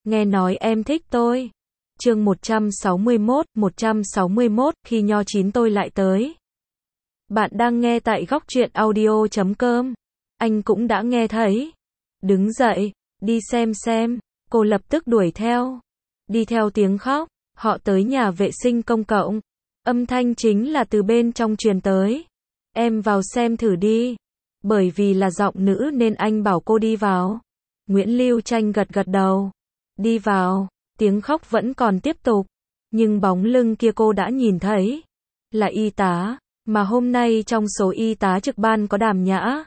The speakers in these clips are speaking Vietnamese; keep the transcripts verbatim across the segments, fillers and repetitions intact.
nghe nói em thích tôi. Chương một trăm sáu mươi mốt, một trăm sáu mươi mốt, khi nho chín tôi lại tới. Bạn đang nghe tại góc truyện audio chấm com. Anh cũng đã nghe thấy. Đứng dậy, đi xem xem. Cô lập tức đuổi theo. Đi theo tiếng khóc, họ tới nhà vệ sinh công cộng. Âm thanh chính là từ bên trong truyền tới. Em vào xem thử đi. Bởi vì là giọng nữ nên anh bảo cô đi vào. Nguyễn Lưu Tranh gật gật đầu. Đi vào, tiếng khóc vẫn còn tiếp tục. Nhưng bóng lưng kia cô đã nhìn thấy. Là y tá, mà hôm nay trong số y tá trực ban có Đàm Nhã.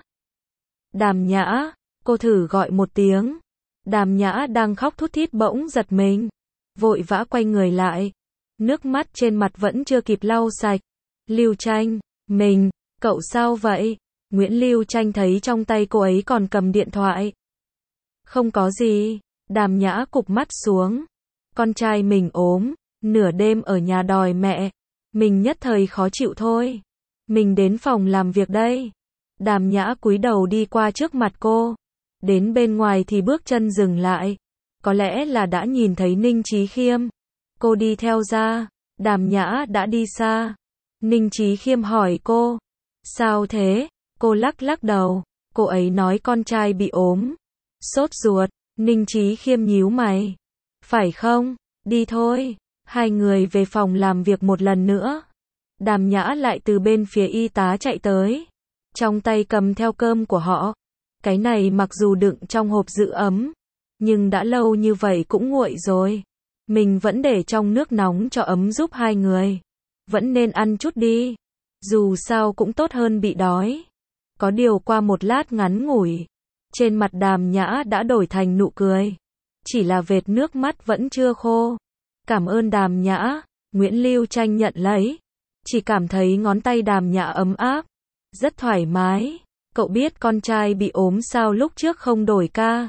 Đàm Nhã, cô thử gọi một tiếng. Đàm Nhã đang khóc thút thít bỗng giật mình. Vội vã quay người lại. Nước mắt trên mặt vẫn chưa kịp lau sạch. Lưu Tranh, mình, cậu sao vậy? Nguyễn Lưu Tranh thấy trong tay cô ấy còn cầm điện thoại. Không có gì. Đàm Nhã cụp mắt xuống. Con trai mình ốm, nửa đêm ở nhà đòi mẹ. Mình nhất thời khó chịu thôi. Mình đến phòng làm việc đây. Đàm Nhã cúi đầu đi qua trước mặt cô. Đến bên ngoài thì bước chân dừng lại. Có lẽ là đã nhìn thấy Ninh Chí Khiêm. Cô đi theo ra. Đàm Nhã đã đi xa. Ninh Chí Khiêm hỏi cô. Sao thế? Cô lắc lắc đầu. Cô ấy nói con trai bị ốm. Sốt ruột. Ninh Chí Khiêm nhíu mày. Phải không? Đi thôi. Hai người về phòng làm việc một lần nữa. Đàm Nhã lại từ bên phía y tá chạy tới. Trong tay cầm theo cơm của họ. Cái này mặc dù đựng trong hộp giữ ấm. Nhưng đã lâu như vậy cũng nguội rồi. Mình vẫn để trong nước nóng cho ấm giúp hai người. Vẫn nên ăn chút đi. Dù sao cũng tốt hơn bị đói. Có điều qua một lát ngắn ngủi. Trên mặt Đàm Nhã đã đổi thành nụ cười. Chỉ là vệt nước mắt vẫn chưa khô. Cảm ơn Đàm Nhã. Nguyễn Lưu Tranh nhận lấy. Chỉ cảm thấy ngón tay Đàm Nhã ấm áp. Rất thoải mái. Cậu biết con trai bị ốm sao lúc trước không đổi ca?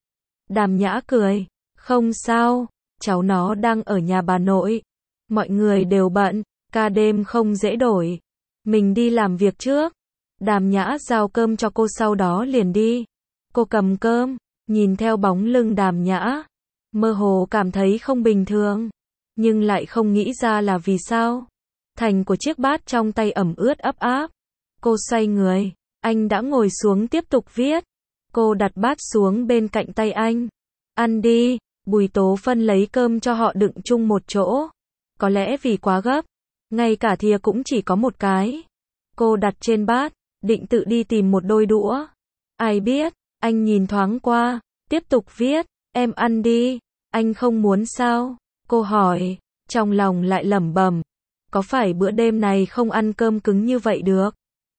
Đàm Nhã cười. Không sao. Cháu nó đang ở nhà bà nội. Mọi người đều bận. Ca đêm không dễ đổi. Mình đi làm việc trước. Đàm Nhã giao cơm cho cô sau đó liền đi. Cô cầm cơm, nhìn theo bóng lưng Đàm Nhã. Mơ hồ cảm thấy không bình thường. Nhưng lại không nghĩ ra là vì sao. Thành của chiếc bát trong tay ẩm ướt ấp áp. Cô xoay người. Anh đã ngồi xuống tiếp tục viết. Cô đặt bát xuống bên cạnh tay anh. Ăn đi. Bùi Tố Phân lấy cơm cho họ đựng chung một chỗ. Có lẽ vì quá gấp. Ngay cả thìa cũng chỉ có một cái. Cô đặt trên bát. Định tự đi tìm một đôi đũa. Ai biết. Anh nhìn thoáng qua. Tiếp tục viết. Em ăn đi. Anh không muốn sao? Cô hỏi. Trong lòng lại lẩm bẩm. Có phải bữa đêm này không ăn cơm cứng như vậy được?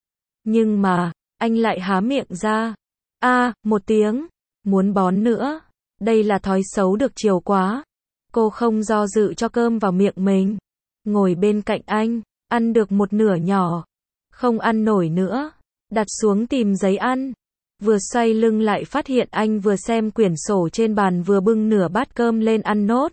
Nhưng mà, anh lại há miệng ra. A, một tiếng. Muốn bón nữa. Đây là thói xấu được chiều quá. Cô không do dự cho cơm vào miệng mình. Ngồi bên cạnh anh. Ăn được một nửa nhỏ. Không ăn nổi nữa. Đặt xuống tìm giấy ăn. Vừa xoay lưng lại phát hiện anh vừa xem quyển sổ trên bàn vừa bưng nửa bát cơm lên ăn nốt.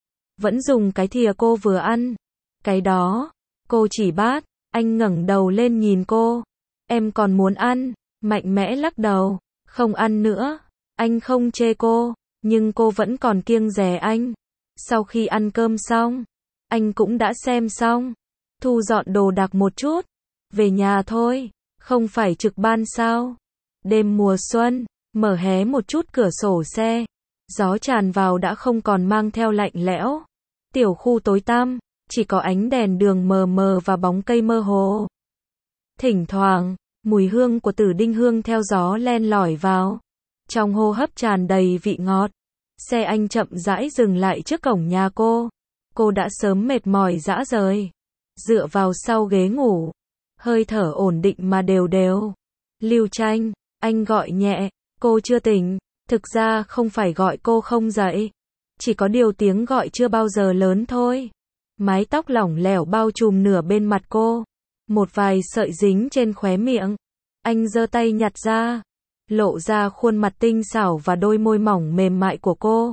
Vẫn dùng cái thìa cô vừa ăn. Cái đó. Cô chỉ bát. Anh ngẩng đầu lên nhìn cô. Em còn muốn ăn. Mạnh mẽ lắc đầu. Không ăn nữa. Anh không chê cô. Nhưng cô vẫn còn kiêng dè anh. Sau khi ăn cơm xong. Anh cũng đã xem xong. Thu dọn đồ đạc một chút. Về nhà thôi. Không phải trực ban sao? Đêm mùa xuân, mở hé một chút cửa sổ xe. Gió tràn vào đã không còn mang theo lạnh lẽo. Tiểu khu tối tăm, chỉ có ánh đèn đường mờ mờ và bóng cây mơ hồ. Thỉnh thoảng, mùi hương của tử đinh hương theo gió len lỏi vào. Trong hô hấp tràn đầy vị ngọt. Xe anh chậm rãi dừng lại trước cổng nhà cô. Cô đã sớm mệt mỏi rã rời. Dựa vào sau ghế ngủ. Hơi thở ổn định mà đều đều. Lưu Tranh, anh gọi nhẹ, cô chưa tỉnh. Thực ra không phải gọi cô không dậy. Chỉ có điều tiếng gọi chưa bao giờ lớn thôi. Mái tóc lỏng lẻo bao trùm nửa bên mặt cô. Một vài sợi dính trên khóe miệng. Anh giơ tay nhặt ra. Lộ ra khuôn mặt tinh xảo và đôi môi mỏng mềm mại của cô.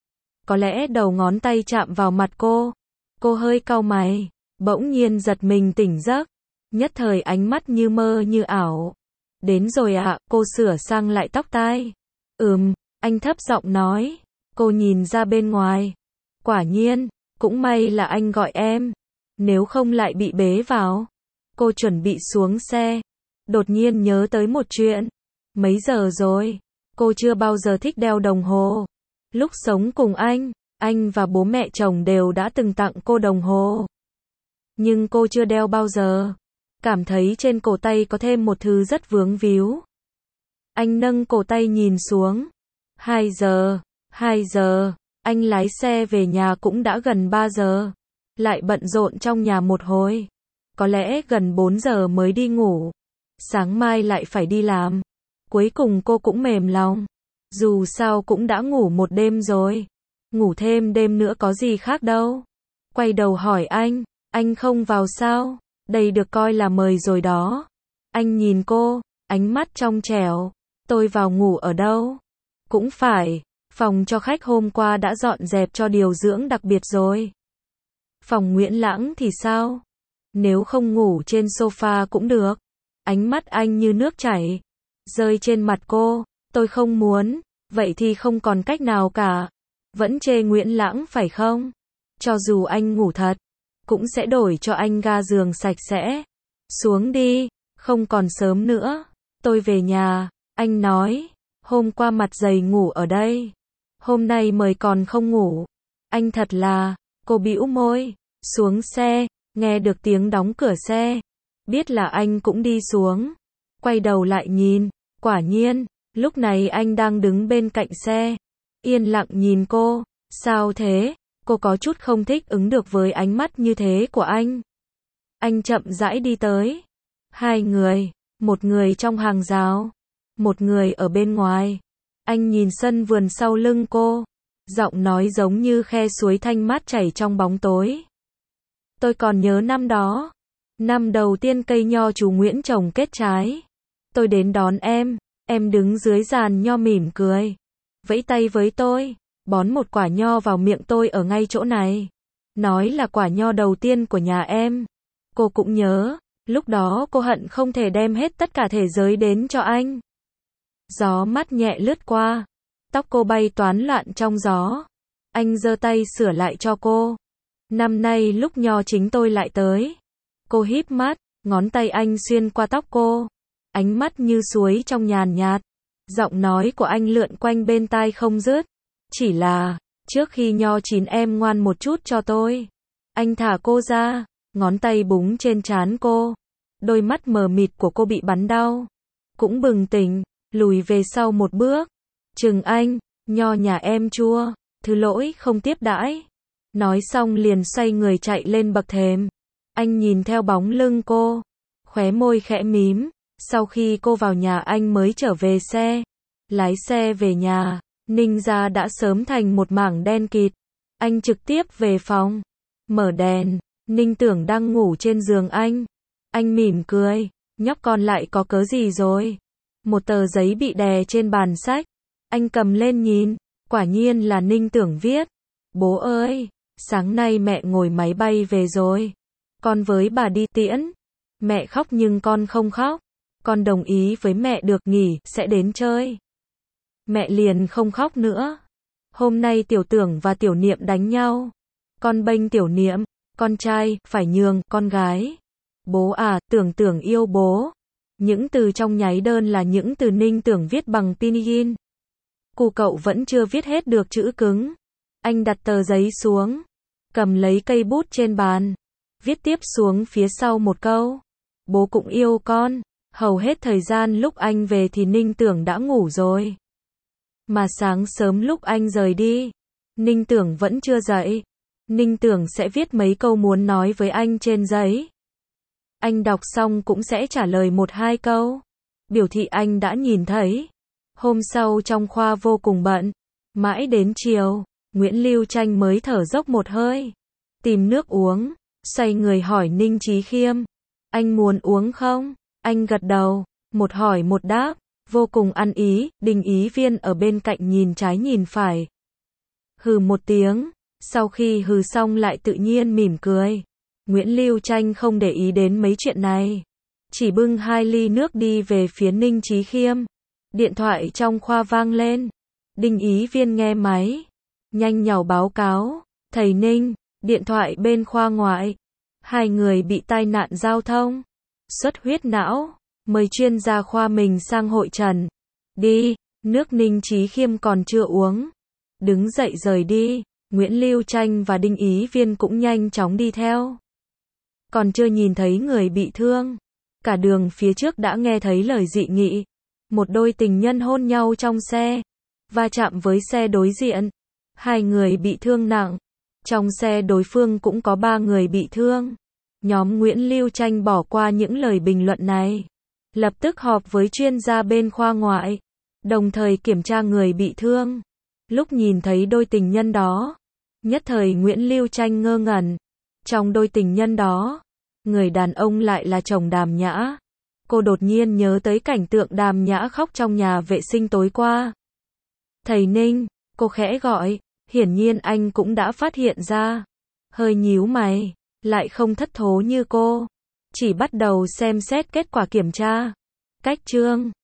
Có lẽ đầu ngón tay chạm vào mặt cô. Cô hơi cau mày. Bỗng nhiên giật mình tỉnh giấc. Nhất thời ánh mắt như mơ như ảo. Đến rồi ạ, à, cô sửa sang lại tóc tai. Ừm, anh thấp giọng nói. Cô nhìn ra bên ngoài. Quả nhiên, cũng may là anh gọi em. Nếu không lại bị bế vào. Cô chuẩn bị xuống xe. Đột nhiên nhớ tới một chuyện. Mấy giờ rồi? Cô chưa bao giờ thích đeo đồng hồ. Lúc sống cùng anh, anh và bố mẹ chồng đều đã từng tặng cô đồng hồ. Nhưng cô chưa đeo bao giờ. Cảm thấy trên cổ tay có thêm một thứ rất vướng víu. Anh nâng cổ tay nhìn xuống. Hai giờ, hai giờ, anh lái xe về nhà cũng đã gần ba giờ. Lại bận rộn trong nhà một hồi. Có lẽ gần bốn giờ mới đi ngủ. Sáng mai lại phải đi làm. Cuối cùng cô cũng mềm lòng. Dù sao cũng đã ngủ một đêm rồi. Ngủ thêm đêm nữa có gì khác đâu. Quay đầu hỏi anh, anh không vào sao? Đây được coi là mời rồi đó. Anh nhìn cô, ánh mắt trong trẻo. Tôi vào ngủ ở đâu? Cũng phải, phòng cho khách hôm qua đã dọn dẹp cho điều dưỡng đặc biệt rồi. Phòng Nguyễn Lãng thì sao? Nếu không ngủ trên sofa cũng được. Ánh mắt anh như nước chảy. Rơi trên mặt cô. Tôi không muốn. Vậy thì không còn cách nào cả. Vẫn chê Nguyễn Lãng phải không? Cho dù anh ngủ thật, cũng sẽ đổi cho anh ga giường sạch sẽ. Xuống đi, không còn sớm nữa. Tôi về nhà, anh nói. Hôm qua mặt dày ngủ ở đây. Hôm nay mời còn không ngủ. Anh thật là, cô bĩu môi. Xuống xe, nghe được tiếng đóng cửa xe. Biết là anh cũng đi xuống. Quay đầu lại nhìn, quả nhiên, lúc này anh đang đứng bên cạnh xe. Yên lặng nhìn cô. Sao thế? Cô có chút không thích ứng được với ánh mắt như thế của anh. Anh chậm rãi đi tới. Hai người, một người trong hàng rào, một người ở bên ngoài. Anh nhìn sân vườn sau lưng cô. Giọng nói giống như khe suối thanh mát chảy trong bóng tối. Tôi còn nhớ năm đó. Năm đầu tiên cây nho chú Nguyễn trồng kết trái. Tôi đến đón em. Em đứng dưới giàn nho mỉm cười. Vẫy tay với tôi. Bón một quả nho vào miệng tôi ở ngay chỗ này. Nói là quả nho đầu tiên của nhà em. Cô cũng nhớ. Lúc đó cô hận không thể đem hết tất cả thế giới đến cho anh. Gió mát nhẹ lướt qua. Tóc cô bay toán loạn trong gió. Anh giơ tay sửa lại cho cô. Năm nay lúc nho chính tôi lại tới. Cô híp mắt, ngón tay anh xuyên qua tóc cô. Ánh mắt như suối trong nhàn nhạt. Giọng nói của anh lượn quanh bên tai không dứt. Chỉ là, trước khi nho chín em ngoan một chút cho tôi. Anh thả cô ra, ngón tay búng trên trán cô. Đôi mắt mờ mịt của cô bị bắn đau. Cũng bừng tỉnh, lùi về sau một bước. Chừng anh, nho nhà em chua, thứ lỗi không tiếp đãi. Nói xong liền xoay người chạy lên bậc thềm. Anh nhìn theo bóng lưng cô, khóe môi khẽ mím. Sau khi cô vào nhà anh mới trở về xe. Lái xe về nhà, Ninh gia đã sớm thành một mảng đen kịt. Anh trực tiếp về phòng, mở đèn. Ninh Tưởng đang ngủ trên giường anh. Anh mỉm cười, nhóc con lại có cớ gì rồi? Một tờ giấy bị đè trên bàn sách. Anh cầm lên nhìn, quả nhiên là Ninh Tưởng viết. Bố ơi, sáng nay mẹ ngồi máy bay về rồi. Con với bà đi tiễn. Mẹ khóc nhưng con không khóc. Con đồng ý với mẹ được nghỉ, sẽ đến chơi. Mẹ liền không khóc nữa. Hôm nay Tiểu Tưởng và Tiểu Niệm đánh nhau. Con bênh Tiểu Niệm, con trai, phải nhường, con gái. Bố à, Tưởng Tưởng yêu bố. Những từ trong nháy đơn là những từ Ninh Tưởng viết bằng pinyin. Cụ cậu vẫn chưa viết hết được chữ cứng. Anh đặt tờ giấy xuống. Cầm lấy cây bút trên bàn. Viết tiếp xuống phía sau một câu. Bố cũng yêu con. Hầu hết thời gian lúc anh về thì Ninh Tưởng đã ngủ rồi. Mà sáng sớm lúc anh rời đi, Ninh Tưởng vẫn chưa dậy. Ninh Tưởng sẽ viết mấy câu muốn nói với anh trên giấy. Anh đọc xong cũng sẽ trả lời một hai câu. Biểu thị anh đã nhìn thấy. Hôm sau trong khoa vô cùng bận. Mãi đến chiều, Nguyễn Lưu Tranh mới thở dốc một hơi. Tìm nước uống, xoay người hỏi Ninh Chí Khiêm. Anh muốn uống không? Anh gật đầu, một hỏi một đáp, vô cùng ăn ý. Đinh Ý Viên ở bên cạnh nhìn trái nhìn phải. Hừ một tiếng, sau khi hừ xong lại tự nhiên mỉm cười. Nguyễn Lưu Tranh không để ý đến mấy chuyện này. Chỉ bưng hai ly nước đi về phía Ninh Chí Khiêm. Điện thoại trong khoa vang lên. Đinh Ý Viên nghe máy. nhanh nhảu báo cáo, thầy Ninh, điện thoại bên khoa ngoại, hai người bị tai nạn giao thông, xuất huyết não, mời chuyên gia khoa mình sang hội trần. Đi, nước Ninh Chí Khiêm còn chưa uống. Đứng dậy rời đi, Nguyễn Lưu Tranh và Đinh Ý Viên cũng nhanh chóng đi theo. Còn chưa nhìn thấy người bị thương, cả đường phía trước đã nghe thấy lời dị nghị. Một đôi tình nhân hôn nhau trong xe, va chạm với xe đối diện. Hai người bị thương nặng. Trong xe đối phương cũng có ba người bị thương. Nhóm Nguyễn Lưu Tranh bỏ qua những lời bình luận này. Lập tức họp với chuyên gia bên khoa ngoại, đồng thời kiểm tra người bị thương. Lúc nhìn thấy đôi tình nhân đó, nhất thời Nguyễn Lưu Tranh ngơ ngẩn. Trong đôi tình nhân đó, người đàn ông lại là chồng Đàm Nhã. Cô đột nhiên nhớ tới cảnh tượng Đàm Nhã khóc trong nhà vệ sinh tối qua. Thầy Ninh, cô khẽ gọi, hiển nhiên anh cũng đã phát hiện ra. Hơi nhíu mày, lại không thất thố như cô. Chỉ bắt đầu xem xét kết quả kiểm tra. Cách chương